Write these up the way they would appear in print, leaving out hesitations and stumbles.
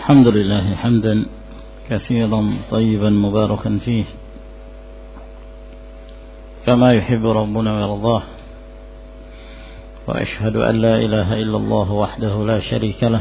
الحمد لله حمدا كثيرا طيبا مباركا فيه كما يحب ربنا ويرضاه، وأشهد أن لا إله إلا الله وحده لا شريك له،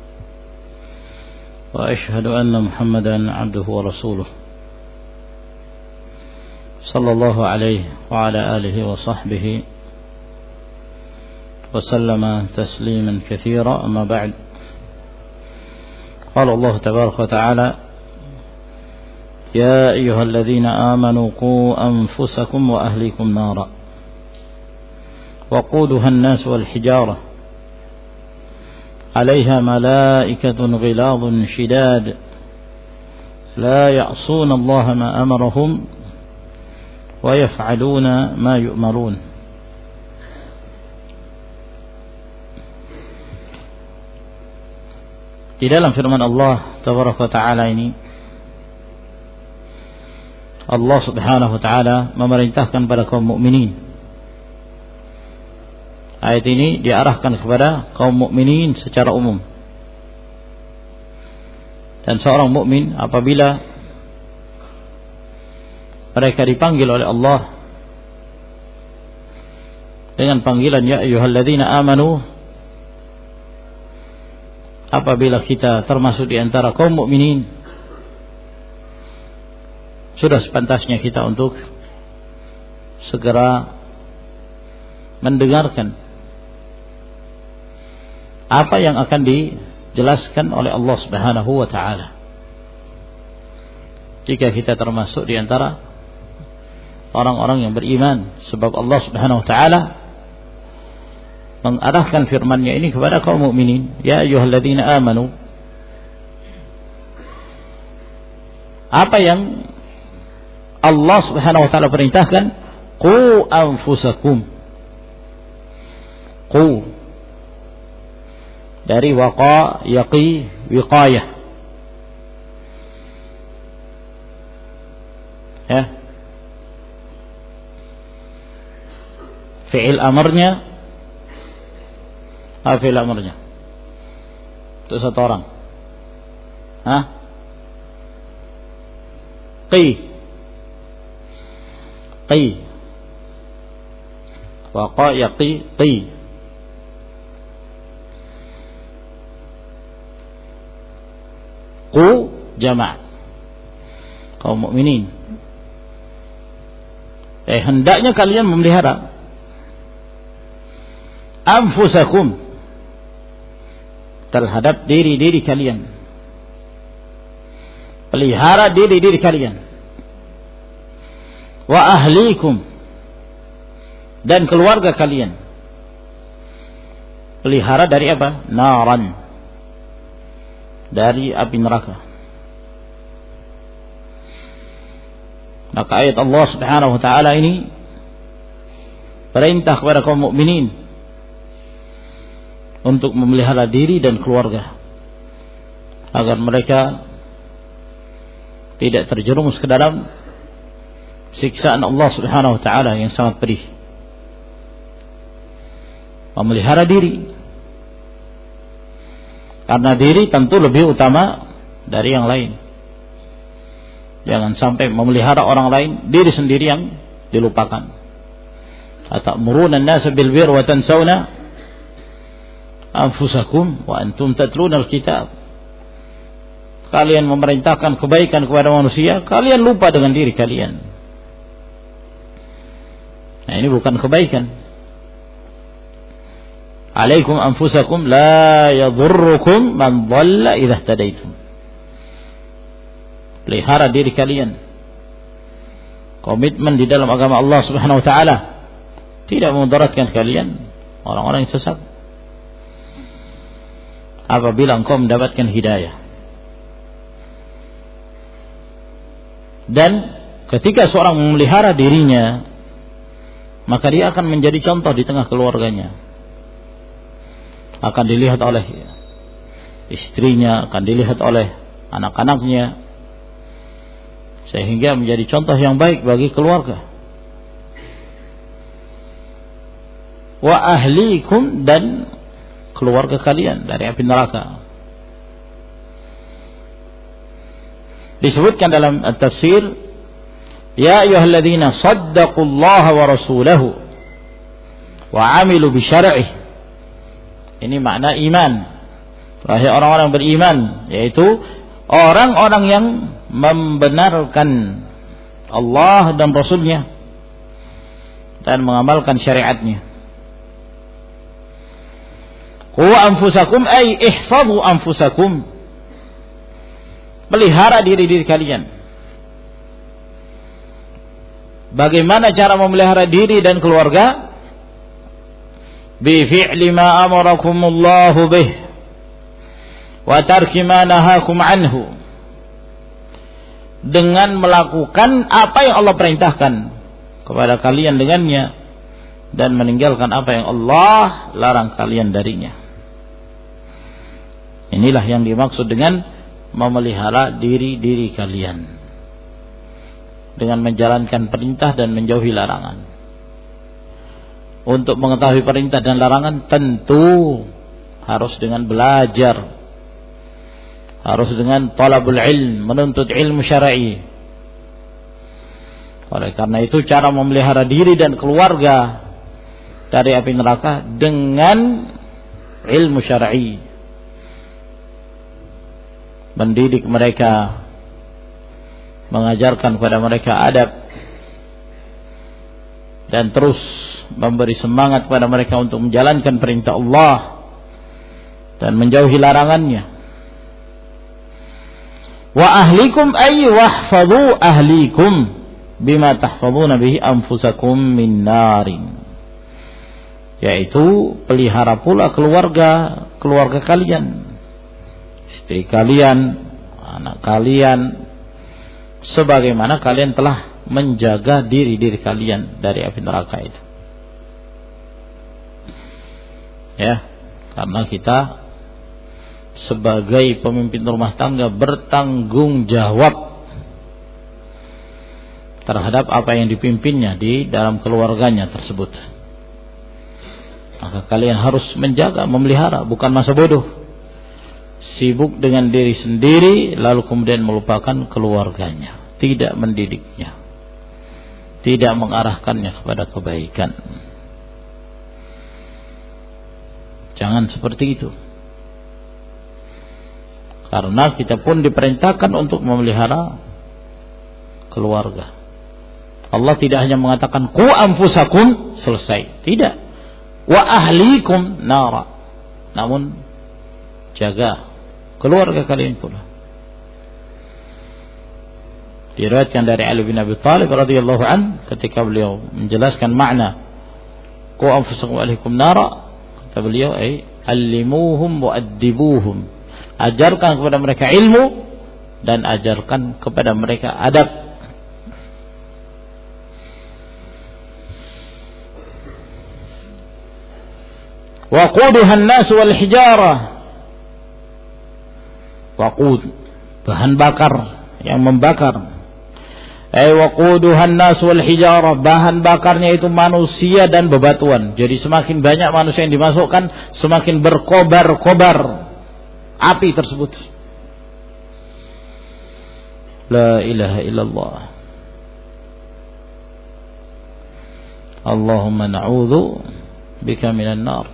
وأشهد أن محمدا عبده ورسوله صلى الله عليه وعلى آله وصحبه وسلم تسليما كثيرا. أما بعد، قال الله تبارك وتعالى: يا أيها الذين آمنوا قوا أنفسكم وأهليكم نارا وقودها الناس والحجارة عليها ملائكة غلاظ شداد لا يعصون الله ما أمرهم ويفعلون ما يؤمرون. Di dalam firman Allah Tabaraka wa Ta'ala ini, Allah Subhanahu wa Ta'ala memerintahkan pada kaum mukminin. Ayat ini diarahkan kepada kaum mukminin secara umum. Dan seorang mukmin apabila mereka dipanggil oleh Allah dengan panggilan ya ayyuhalladzina amanu, apabila kita termasuk di antara kaum mukminin, sudah sepantasnya kita untuk segera mendengarkan apa yang akan dijelaskan oleh Allah Subhanahu wa Ta'ala. Jika kita termasuk di antara orang-orang yang beriman, sebab Allah Subhanahu wa Ta'ala mengarahkan firman-Nya ini kepada kaum mukminin, ya ayyuhalladzina amanu. Apa yang Allah Subhanahu wa Ta'ala perintahkan? Qu anfusakum. Qu dari waqa, yaqi, wiqayah. Ya. Fi'il amarnya, fi'il amarnya itu satu orang. Qi waqa, yaqi, qi. Qu jama' kaum mukminin. Hendaknya kalian memelihara anfusakum, terhadap diri-diri kalian. Pelihara diri-diri kalian. Wa ahlikum, dan keluarga kalian. Pelihara dari apa? Naran, dari api neraka. Maka ayat Allah Subhanahu wa Ta'ala ini perintah kepada kaum mukminin untuk memelihara diri dan keluarga, agar mereka tidak terjerumus ke dalam siksaan Allah Subhanahu wa Ta'ala yang sangat pedih. Memelihara diri, karena diri tentu lebih utama dari yang lain. Jangan sampai memelihara orang lain, diri sendiri yang dilupakan. Atamuruna an-nasa bil birri wa tansawna anfusakum wa antum tatluna al-kitab. Kalian memerintahkan kebaikan kepada manusia, kalian lupa dengan diri kalian. Nah, ini bukan kebaikan. Alaikum anfusakum la yadhurrukum man dhalla idza ihtadaitum. Pelihara diri kalian. Komitmen di dalam agama Allah Subhanahu wa Ta'ala, tidak memudaratkan kalian orang-orang yang sesat apabila engkau mendapatkan hidayah. Dan ketika seorang memelihara dirinya, maka dia akan menjadi contoh di tengah keluarganya. Akan dilihat oleh istrinya, akan dilihat oleh anak-anaknya, sehingga menjadi contoh yang baik bagi keluarga. Wa ahlikum, dan keluarga kalian dari api neraka. disebutkan dalam tafsir, ya ayyuhalladzina saddaqullaha wa rasulahu wa amilu bi syar'ih. Ini makna iman. Wahai orang-orang beriman, yaitu orang-orang yang membenarkan Allah dan Rasulnya dan mengamalkan syariatnya. Qu anfusakum ay ihfazu anfusakum. Pelihara diri-diri kalian. Bagaimana cara memelihara diri dan keluarga? Bi fi'li ma amarakumullahu bih wa tarki ma nahakum anhu. Dengan melakukan apa yang Allah perintahkan kepada kalian dengannya dan meninggalkan apa yang Allah larang kalian darinya. Inilah yang dimaksud dengan memelihara diri-diri kalian dengan menjalankan perintah dan menjauhi larangan. Untuk mengetahui perintah dan larangan tentu harus dengan belajar, harus dengan talabul ilm, menuntut ilmu syar'i. Oleh karena itu cara memelihara diri dan keluarga dari api neraka dengan ilmu syar'i. Mendidik mereka, mengajarkan kepada mereka adab, dan terus memberi semangat kepada mereka untuk menjalankan perintah Allah dan menjauhi larangannya. Wa ahlikum ay wahfadhu ahlikum bima tahfadhuna bihi anfusakum min narin. Yaitu pelihara pula keluarga kalian, istri kalian, anak kalian, sebagaimana kalian telah menjaga diri-diri kalian dari api neraka itu. Ya, karena kita sebagai pemimpin rumah tangga bertanggung jawab terhadap apa yang dipimpinnya di dalam keluarganya tersebut. Maka kalian harus menjaga, memelihara, bukan masa bodoh, sibuk dengan diri sendiri lalu kemudian melupakan keluarganya, tidak mendidiknya, tidak mengarahkannya kepada kebaikan. Jangan seperti itu. Karena kita pun diperintahkan untuk memelihara keluarga. Allah tidak hanya mengatakan qu anfusakum, selesai. Tidak. Wa ahlikum nara. Namun jaga keluarga kalian pula. Diriwayatkan dari Ali bin Abi Thalib radhiyallahu an, ketika beliau menjelaskan makna qu anfusakum wa ahlikum nara, kata beliau, allimuhum wa addibuhum. Ajarkan kepada mereka ilmu dan ajarkan kepada mereka adab. Waquduha an-nas wal hijarah. Waqud, bahan bakar yang membakar. Waquduha an-nas wal hijarah, bahan bakarnya itu manusia dan bebatuan. Jadi semakin banyak manusia yang dimasukkan, semakin berkobar-kobar api tersebut. La ilaha illallah. Allahumma na'udzu bika minan nar.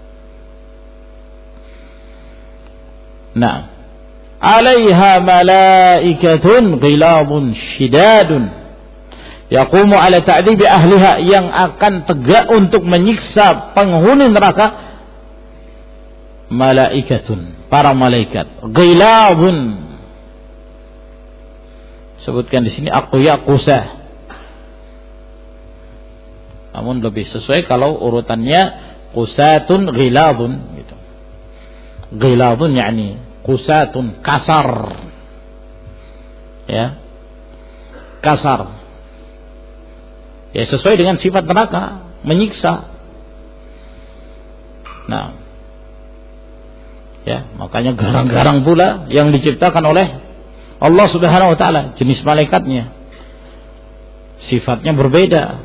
Nah, 'alaiha malaikatun ghilabun syidadun yaqumu 'ala ta'dzibi ahliha, yang akan tegak untuk menyiksa penghuni neraka. Malaikatun, para malaikat, ghilabun, sebutkan di sini aqya qusah, namun lebih sesuai kalau urutannya qusatun ghilabun gitu. Ghilabun yakni qusatun, kasar, ya, kasar, ya, sesuai dengan sifat neraka, menyiksa. Nah, ya, makanya garang-garang pula yang diciptakan oleh Allah Subhanahu wa taala, jenis malaikatnya, sifatnya berbeda.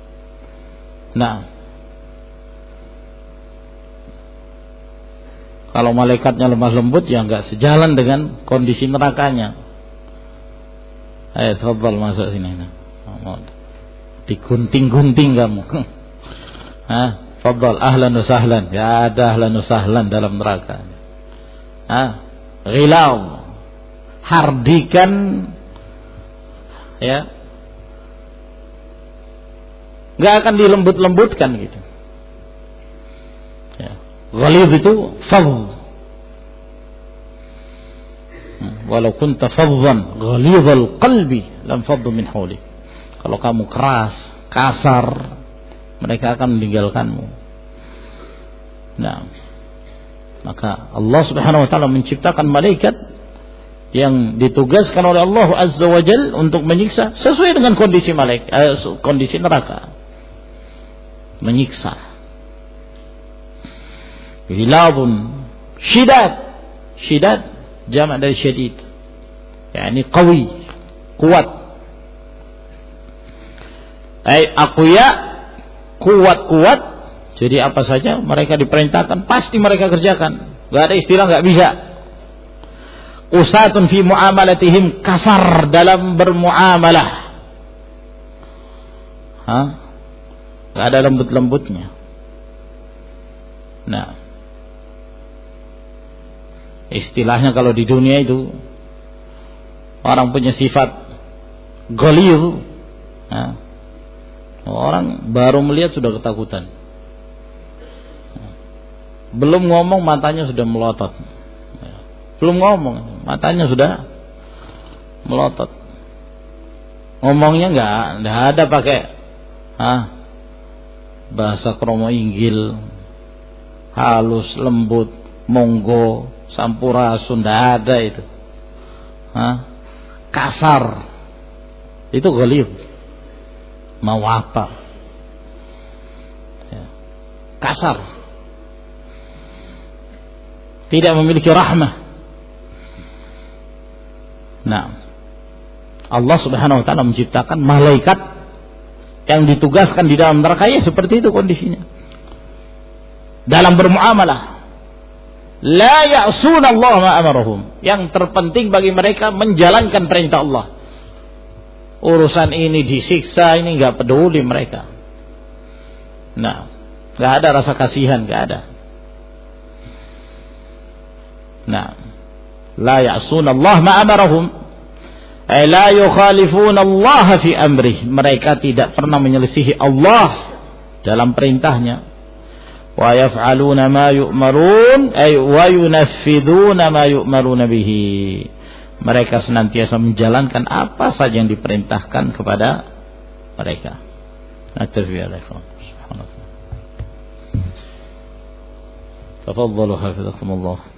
Nah, Kalau malaikatnya lemah lembut ya enggak sejalan dengan kondisi nerakanya. Ayo tafadhal masuk sini. Digunting-gunting kamu. Fadhal ahlan wa sahlan. Ya ada ahlan wa sahlan dalam neraka. Ghilaw. Hardikan ya. Enggak akan dilembut-lembutkan gitu. Ya. Ghalidh itu fadh. Walau kunta fadhan ghalidhal qalbi lam faddu min hawlik. Kalau kamu keras, kasar, mereka akan meninggalkanmu. Nah, maka Allah Subhanahu wa taala menciptakan malaikat yang ditugaskan oleh Allah Azza wa Jalla untuk menyiksa sesuai dengan kondisi kondisi neraka. Menyiksa. Hilabun syidad jamak dari syadid, yakni qawi, kuat. Aqwiya, kuat. Jadi apa saja mereka diperintahkan pasti mereka kerjakan. Enggak ada istilah enggak bisa. Usatun fi muamalatihim, kasar dalam bermuamalah. Enggak ada lembut-lembutnya. Nah, istilahnya kalau di dunia itu orang punya sifat ghalidh, orang baru melihat sudah ketakutan. Belum ngomong matanya sudah melotot. Belum ngomong matanya sudah melotot. Ngomongnya enggak ada pakai bahasa kromo inggil, halus, lembut, monggo, sampurasun, enggak ada itu. Kasar. Itu ghalidh. Mau apa? Ya. Kasar. Tidak memiliki rahmah. Nah, Allah Subhanahu wa taala menciptakan malaikat yang ditugaskan di dalam neraka ya seperti itu kondisinya. Dalam bermuamalah, la ya'suna Allah ma amarahum. Yang terpenting bagi mereka menjalankan perintah Allah. Urusan ini disiksa, ini enggak peduli mereka. Nah, enggak ada rasa kasihan, enggak ada. Nah, la ya'suna Allah ma amarahum, ay la yukhalifuna Allah fi amrih. Mereka tidak pernah menyelisihi Allah dalam perintahnya. Wa yaf'aluna ma yu'marun, ay wa yunaffiduna ma yu'maruna bihi. Mereka senantiasa menjalankan apa saja yang diperintahkan kepada mereka. Subhanallah. Tafadhalu hafizakumullah.